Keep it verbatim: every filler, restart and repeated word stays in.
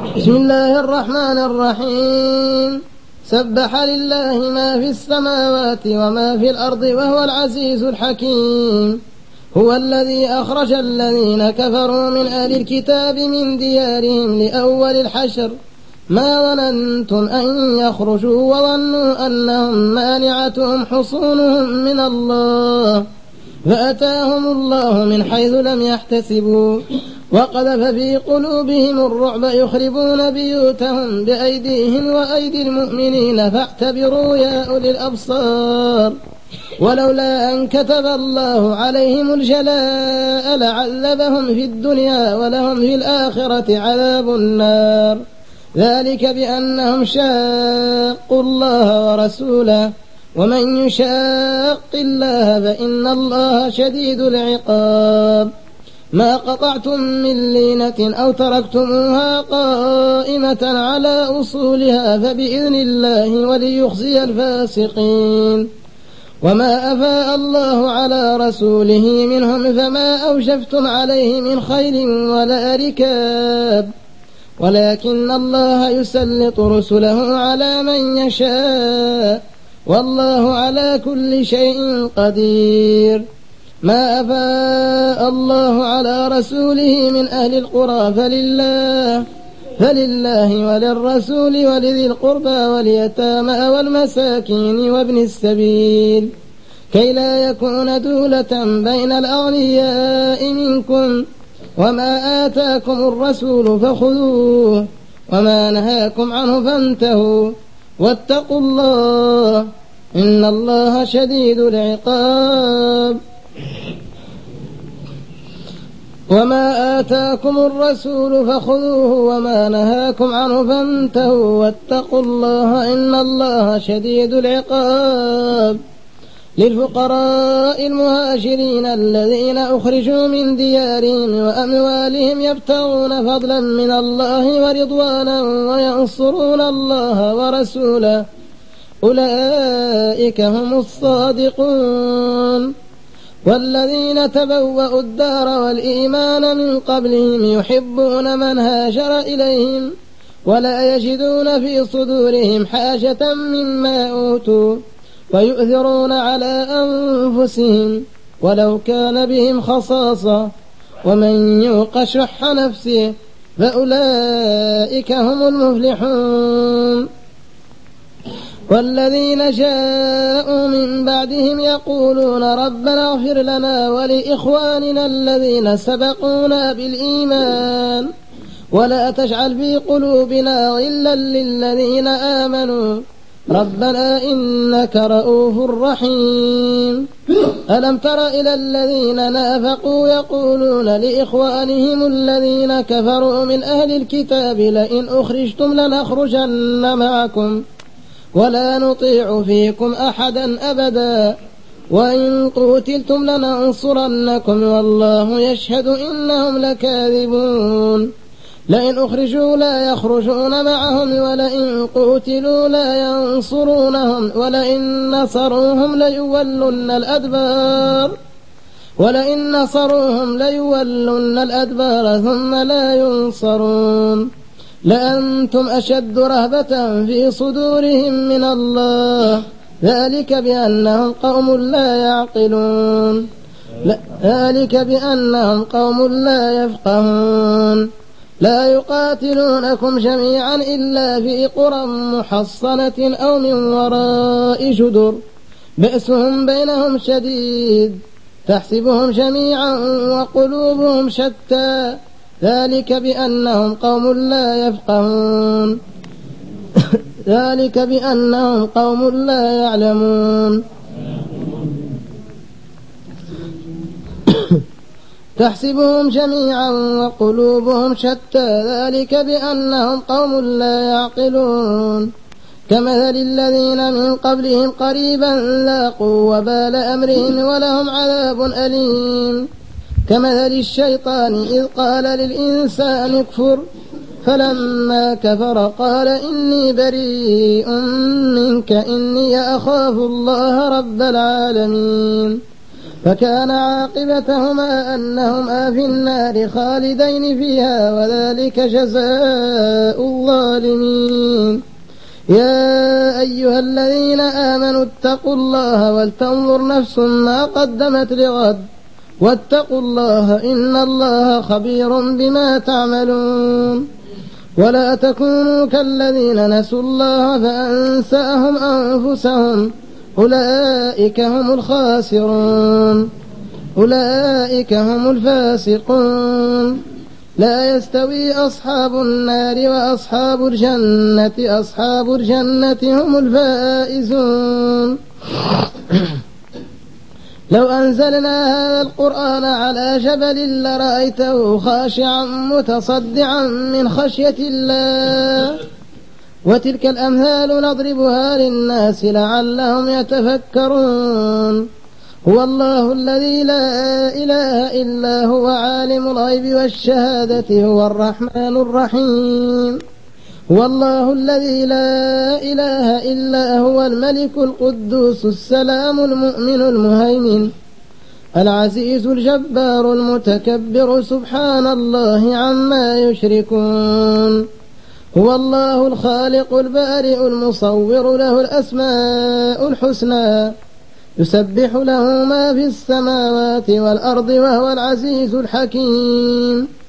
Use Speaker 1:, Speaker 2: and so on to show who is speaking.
Speaker 1: بسم الله الرحمن الرحيم. سبح لله ما في السماوات وما في الأرض وهو العزيز الحكيم. هو الذي أخرج الذين كفروا من أهل الكتاب من ديارهم لأول الحشر ما ظننتم أن يخرجوا وظنوا أنهم مانعتهم حصونهم من الله فأتاهم الله من حيث لم يحتسبوا وقذف في قلوبهم الرعب يخربون بيوتهم بأيديهم وأيدي المؤمنين فاعتبروا يا أولي الأبصار. ولولا أن كتب الله عليهم الجلاء لعذبهم في الدنيا ولهم في الآخرة عذاب النار ذلك بأنهم شاقوا الله ورسوله ومن يشاق الله فإن الله شديد العقاب. ما قطعتم من لينة أو تركتموها قائمة على أصولها فبإذن الله وليخزي الفاسقين. وما أفاء الله على رسوله منهم فما أوجفتم عليه من خيل ولا ركاب ولكن الله يسلط رسله على من يشاء والله على كل شيء قدير. ما أفاء الله على رسوله من أهل القرى فلله فلله وللرسول ولذي القربى واليتامى والمساكين وابن السبيل كي لا يكون دولة بين الأغنياء منكم. وما آتاكم الرسول فخذوه وما نهاكم عنه فانتهوا واتقوا الله إن الله شديد العقاب. وما آتاكم الرسول فخذوه وما نهاكم عنه فانتهوا واتقوا الله إن الله شديد العقاب. للفقراء المهاجرين الذين أخرجوا من ديارهم وأموالهم يبتغون فضلا من الله ورضوانا وينصرون الله ورسوله أولئك هم الصادقون. والذين تبوأوا الدار والإيمان من قبلهم يحبون من هاجر إليهم ولا يجدون في صدورهم حاجة مما أوتوا ويؤثرون على أنفسهم ولو كان بهم خصاصة ومن يوق شح نفسه فأولئك هم المفلحون. والذين جاءوا من بعدهم يقولون ربنا اغفر لنا ولإخواننا الذين سبقونا بالإيمان ولا تجعل في قلوبنا غلا للذين آمنوا ربنا إنك رؤوف رحيم. ألم تر إلى الذين نافقوا يقولون لإخوانهم الذين كفروا من أهل الكتاب لئن أخرجتم لنخرجن معكم ولا نطيع فيكم أحدا أبدا وإن قتلتم لننصرنكم والله يشهد إنهم لكاذبون. لئن أخرجوا لا يخرجون معهم ولئن قتلوا لا ينصرونهم ولئن نصروهم ليولن الأدبار ولئن نصروهم ليولن الأدبار ثم لا ينصرون. لأنتم أشد رهبة في صدورهم من الله ذلك بأنهم قوم لا يعقلون ذلك بأنهم قوم لا يفقهون. لا يقاتلونكم جميعا إلا في قرى محصنة أو من وراء جدر بأسهم بينهم شديد تحسبهم جميعا وقلوبهم شتى ذلك بأنهم قوم لا يفقهون ذلك بأنهم قوم لا يعلمون. تحسبهم جميعا وقلوبهم شتى ذلك بأنهم قوم لا يعقلون. كمثل الذين من قبلهم قريبا لاقوا وبال أمرهم ولهم عذاب أليم. كمثل الشيطان إذ قال للإنسان اكفر فلما كفر قال إني بريء منك إني أخاف الله رب العالمين. فكان عاقبتهما أنهما في النار خالدين فيها وذلك جزاء الظالمين. يا أيها الذين آمنوا اتقوا الله ولتنظر نفس ما قدمت لغد واتقوا الله إن الله خبير بما تعملون. ولا تكونوا كالذين نسوا الله فأنساهم أنفسهم أولئك هم الخاسرون أولئك هم الفاسقون. لا يستوي أصحاب النار وأصحاب الجنة أصحاب الجنة هم الفائزون. لو أنزلنا هذا القرآن على جبل لرأيته خاشعا متصدعا من خشية الله وتلك الأمثال نضربها للناس لعلهم يتفكرون. هو الله الذي لا إله إلا هو عالم الغيب والشهادة هو الرحمن الرحيم. هو الله الذي لا إله إلا هو الملك القدوس السلام المؤمن المهيمن العزيز الجبار المتكبر سبحان الله عما يشركون. هو الله الخالق البارئ المصور له الأسماء الحسنى يسبح له ما في السماوات والأرض وهو العزيز الحكيم.